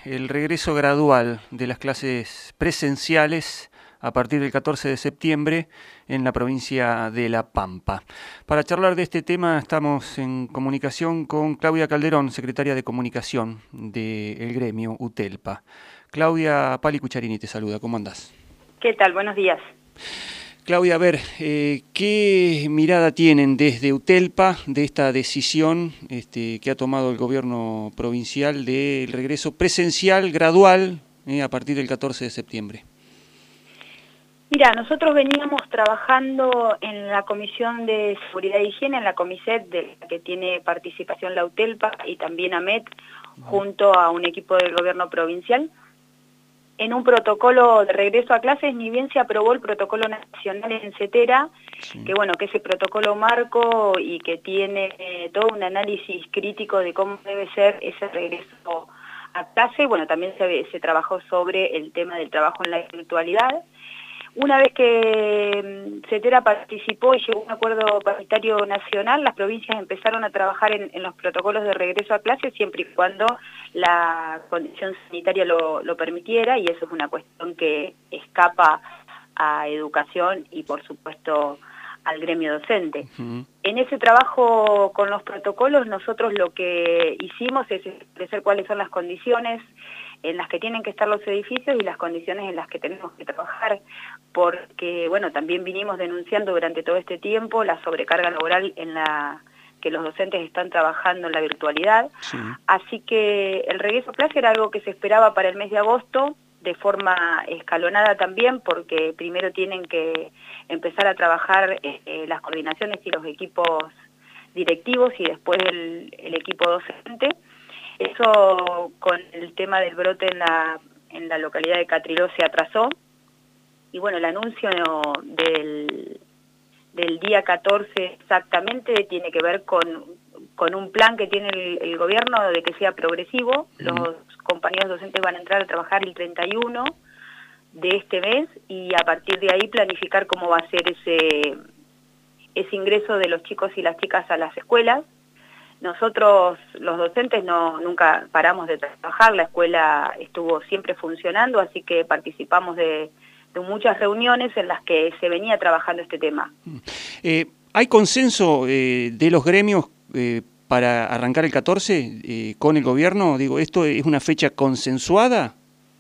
el regreso gradual de las clases presenciales a partir del 14 de septiembre en la provincia de La Pampa. Para charlar de este tema estamos en comunicación con Claudia Calderón, secretaria de Comunicación del gremio UTELPA. Claudia, Pali Cucharini te saluda, ¿cómo andás? ¿Qué tal? Buenos días. Claudia, a ver, ¿qué mirada tienen desde UTELPA de esta decisión que ha tomado el gobierno provincial del regreso presencial gradual a partir del 14 de septiembre? Mira, nosotros veníamos trabajando en la Comisión de Seguridad e Higiene, en la COMISET, de la que tiene participación la UTELPA y también AMET, junto a un equipo del gobierno provincial, en un protocolo de regreso a clases. Ni bien se aprobó el protocolo nacional en CETERA, sí, que bueno, que ese protocolo marco y que tiene todo un análisis crítico de cómo debe ser ese regreso a clase. Bueno, también se trabajó sobre el tema del trabajo en la virtualidad. Una vez que CETERA participó y llegó a un acuerdo paritario nacional, las provincias empezaron a trabajar en los protocolos de regreso a clases siempre y cuando la condición sanitaria lo permitiera, y eso es una cuestión que escapa a educación y por supuesto al gremio docente. En ese trabajo con los protocolos nosotros lo que hicimos es establecer cuáles son las condiciones en las que tienen que estar los edificios y las condiciones en las que tenemos que trabajar, porque bueno, también vinimos denunciando durante todo este tiempo la sobrecarga laboral en la que los docentes están trabajando en la virtualidad. Sí. Así que el regreso a clase era algo que se esperaba para el mes de agosto, de forma escalonada también, porque primero tienen que empezar a trabajar las coordinaciones y los equipos directivos y después el equipo docente. Eso con el tema del brote en la localidad de Catriló se atrasó, y bueno, el anuncio del día 14 exactamente tiene que ver con un plan que tiene el gobierno de que sea progresivo. Los compañeros docentes van a entrar a trabajar el 31 de este mes y a partir de ahí planificar cómo va a ser ese ingreso de los chicos y las chicas a las escuelas. Nosotros, los docentes, nunca paramos de trabajar, la escuela estuvo siempre funcionando, así que participamos de muchas reuniones en las que se venía trabajando este tema. ¿Hay consenso de los gremios para arrancar el 14 con el gobierno? Digo, ¿esto es una fecha consensuada?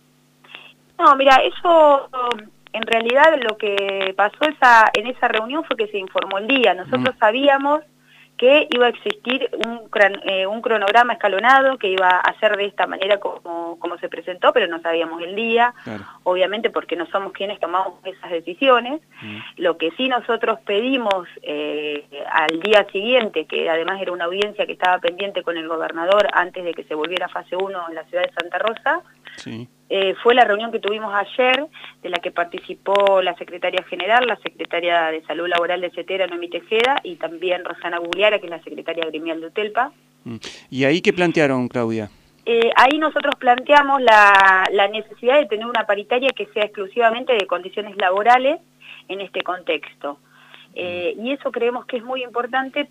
No, mira, eso en realidad lo que pasó en esa reunión fue que se informó el día. Nosotros sabíamos que iba a existir un cronograma escalonado, que iba a ser de esta manera como se presentó, pero no sabíamos el día, claro, obviamente porque no somos quienes tomamos esas decisiones. Lo que sí nosotros pedimos al día siguiente, que además era una audiencia que estaba pendiente con el gobernador antes de que se volviera a fase 1 en la ciudad de Santa Rosa, sí, fue la reunión que tuvimos ayer, de la que participó la secretaria general, la secretaria de Salud Laboral de CETERA, Noemí Tejeda, y también Rosana Gugliara, que es la secretaria gremial de UTELPA. ¿Y ahí qué plantearon, Claudia? Ahí nosotros planteamos la necesidad de tener una paritaria que sea exclusivamente de condiciones laborales en este contexto. Y eso creemos que es muy importante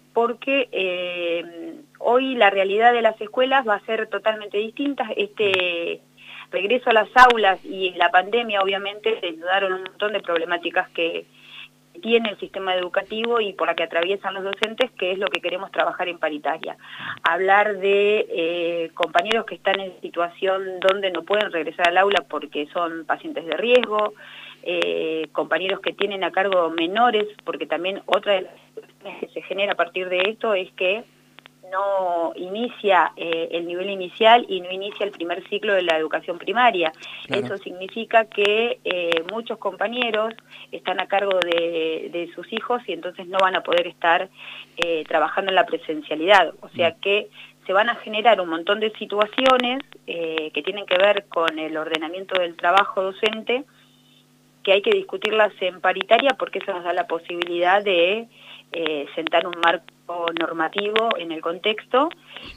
porque hoy la realidad de las escuelas va a ser totalmente distinta. Regreso a las aulas y la pandemia obviamente se ayudaron un montón de problemáticas que tiene el sistema educativo y por la que atraviesan los docentes, que es lo que queremos trabajar en paritaria. Hablar de compañeros que están en situación donde no pueden regresar al aula porque son pacientes de riesgo, compañeros que tienen a cargo menores, porque también otra de las situaciones que se genera a partir de esto es que no inicia el nivel inicial y no inicia el primer ciclo de la educación primaria. Claro. Eso significa que muchos compañeros están a cargo de sus hijos y entonces no van a poder estar trabajando en la presencialidad. O sea que se van a generar un montón de situaciones que tienen que ver con el ordenamiento del trabajo docente, que hay que discutirlas en paritaria porque eso nos da la posibilidad de sentar un marco normativo en el contexto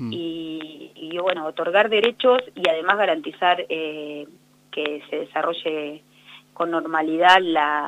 y bueno, otorgar derechos y además garantizar que se desarrolle con normalidad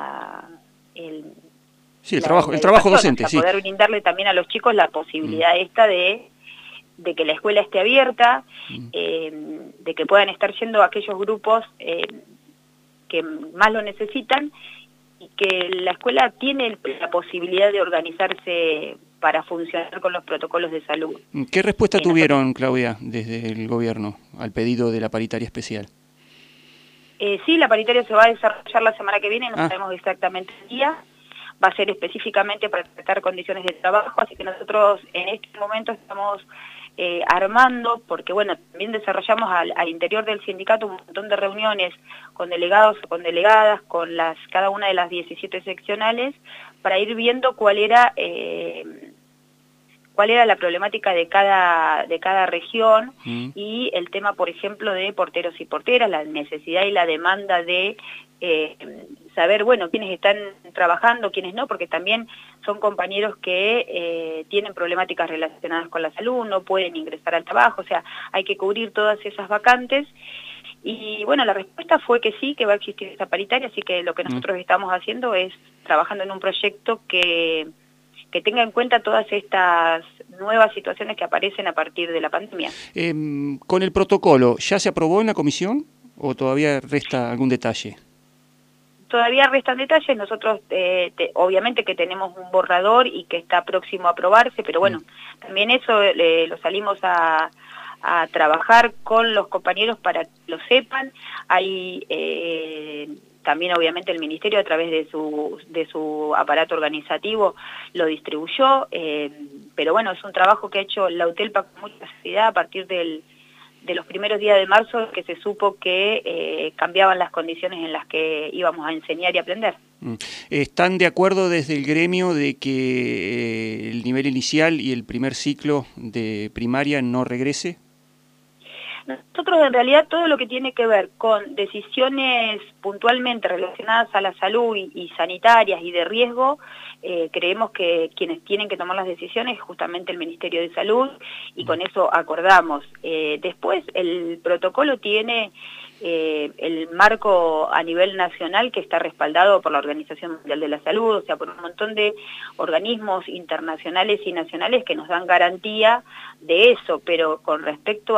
el trabajo docente, sí. Poder brindarle también a los chicos la posibilidad esta de que la escuela esté abierta, que puedan estar yendo a aquellos grupos que más lo necesitan, y que la escuela tiene la posibilidad de organizarse para funcionar con los protocolos de salud. ¿Qué respuesta tuvieron, Claudia, desde el gobierno al pedido de la paritaria especial? Sí, la paritaria se va a desarrollar la semana que viene, no sabemos exactamente el día, va a ser específicamente para tratar condiciones de trabajo, así que nosotros en este momento estamos armando, porque bueno, también desarrollamos al interior del sindicato un montón de reuniones con delegados o con delegadas, con cada una de las 17 seccionales, para ir viendo cuál era la problemática de cada región y el tema, por ejemplo, de porteros y porteras, la necesidad y la demanda de saber, bueno, quiénes están trabajando, quiénes no, porque también son compañeros que tienen problemáticas relacionadas con la salud, no pueden ingresar al trabajo, o sea, hay que cubrir todas esas vacantes. Y bueno, la respuesta fue que sí, que va a existir esta paritaria, así que lo que nosotros estamos haciendo es trabajando en un proyecto que tenga en cuenta todas estas nuevas situaciones que aparecen a partir de la pandemia. ¿Con el protocolo ya se aprobó en la comisión o todavía resta algún detalle? Todavía restan detalles, nosotros obviamente que tenemos un borrador y que está próximo a aprobarse, pero bueno, también eso lo salimos a trabajar con los compañeros para que lo sepan. Hay también obviamente el Ministerio a través de su aparato organizativo lo distribuyó, pero bueno, es un trabajo que ha hecho la UTELPA con mucha seriedad a partir de los primeros días de marzo, que se supo que cambiaban las condiciones en las que íbamos a enseñar y aprender. ¿Están de acuerdo desde el gremio de que el nivel inicial y el primer ciclo de primaria no regrese? Nosotros en realidad todo lo que tiene que ver con decisiones puntualmente relacionadas a la salud y sanitarias y de riesgo, creemos que quienes tienen que tomar las decisiones es justamente el Ministerio de Salud, y con eso acordamos. Después el protocolo tiene el marco a nivel nacional que está respaldado por la Organización Mundial de la Salud, o sea, por un montón de organismos internacionales y nacionales que nos dan garantía de eso, pero con respecto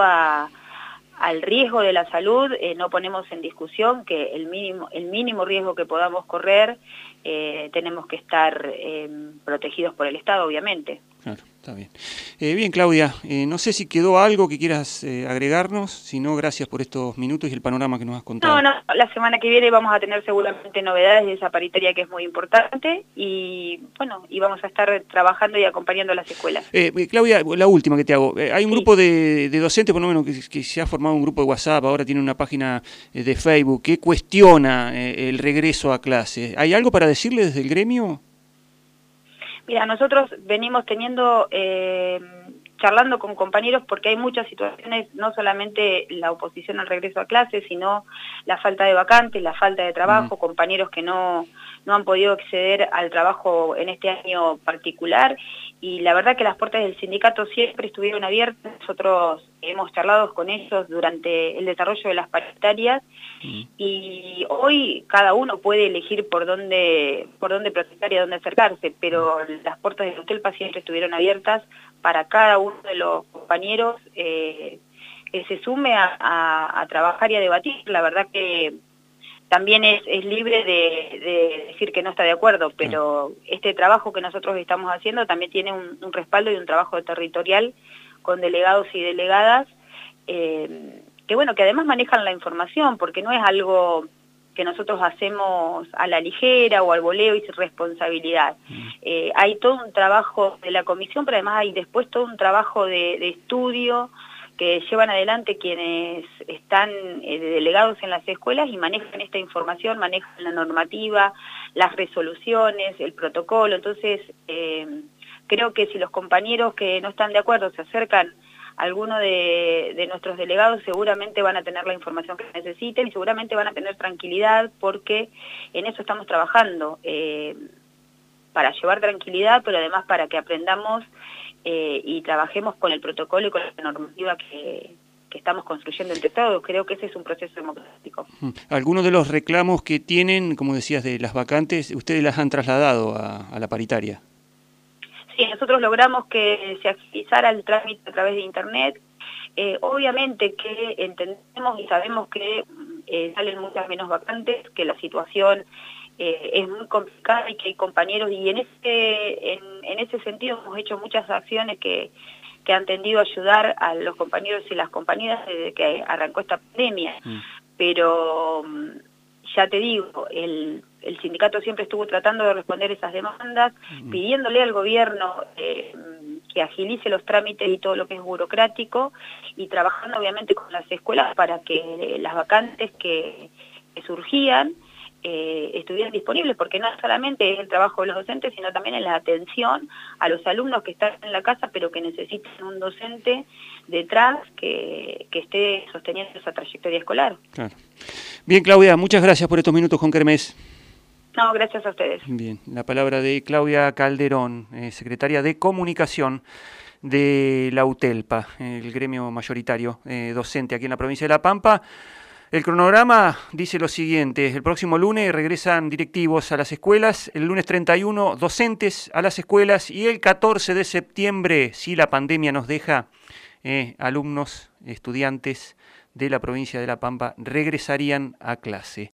al riesgo de la salud, no ponemos en discusión que el mínimo riesgo que podamos correr, tenemos que estar protegidos por el Estado, obviamente. Claro, está bien. Bien, Claudia, no sé si quedó algo que quieras agregarnos, si no, gracias por estos minutos y el panorama que nos has contado. No, la semana que viene vamos a tener seguramente novedades de esa paritaria que es muy importante, y bueno, y vamos a estar trabajando y acompañando a las escuelas. Claudia, la última que te hago. Hay un grupo de docentes, por lo menos, que se ha formado un grupo de WhatsApp, ahora tiene una página de Facebook, que cuestiona el regreso a clases. ¿Hay algo para decirle desde el gremio? Mira, nosotros venimos charlando con compañeros porque hay muchas situaciones, no solamente la oposición al regreso a clases, sino la falta de vacantes, la falta de trabajo, compañeros que no han podido acceder al trabajo en este año particular, y la verdad que las puertas del sindicato siempre estuvieron abiertas. Nosotros hemos charlado con ellos durante el desarrollo de las paritarias, y hoy cada uno puede elegir por dónde protestar y a dónde acercarse, pero las puertas de la UTELPA siempre estuvieron abiertas para cada uno de los compañeros que se sume a trabajar y a debatir. La verdad que también es libre de decir que no está de acuerdo, pero este trabajo que nosotros estamos haciendo también tiene un respaldo y un trabajo territorial con delegados y delegadas, que bueno, que además manejan la información, porque no es algo que nosotros hacemos a la ligera o al voleo y sin responsabilidad. Hay todo un trabajo de la comisión, pero además hay después todo un trabajo de estudio que llevan adelante quienes están delegados en las escuelas y manejan esta información, manejan la normativa, las resoluciones, el protocolo. Entonces, creo que si los compañeros que no están de acuerdo se acercan a alguno de nuestros delegados, seguramente van a tener la información que necesiten y seguramente van a tener tranquilidad, porque en eso estamos trabajando, para llevar tranquilidad, pero además para que aprendamos y trabajemos con el protocolo y con la normativa que estamos construyendo entre todos. Creo que ese es un proceso democrático. Algunos de los reclamos que tienen, como decías, de las vacantes, ustedes las han trasladado a la paritaria. Sí, nosotros logramos que se agilizara el trámite a través de Internet. Obviamente que entendemos y sabemos que salen muchas menos vacantes, que la situación es muy complicada y que hay compañeros, y en ese sentido hemos hecho muchas acciones que han tendido a ayudar a los compañeros y las compañeras desde que arrancó esta pandemia. Pero ya te digo, el sindicato siempre estuvo tratando de responder esas demandas, pidiéndole al gobierno que agilice los trámites y todo lo que es burocrático, y trabajando obviamente con las escuelas para que las vacantes que surgían estuvieran disponibles, porque no solamente es el trabajo de los docentes, sino también en la atención a los alumnos que están en la casa, pero que necesitan un docente detrás que esté sosteniendo esa trayectoria escolar. Claro. Bien, Claudia, muchas gracias por estos minutos con Kermés. No, gracias a ustedes. Bien, la palabra de Claudia Calderón, secretaria de Comunicación de la UTELPA, el gremio mayoritario docente aquí en la provincia de La Pampa. El cronograma dice lo siguiente: el próximo lunes regresan directivos a las escuelas, el lunes 31 docentes a las escuelas, y el 14 de septiembre, si la pandemia nos deja, alumnos, estudiantes de la provincia de La Pampa regresarían a clase.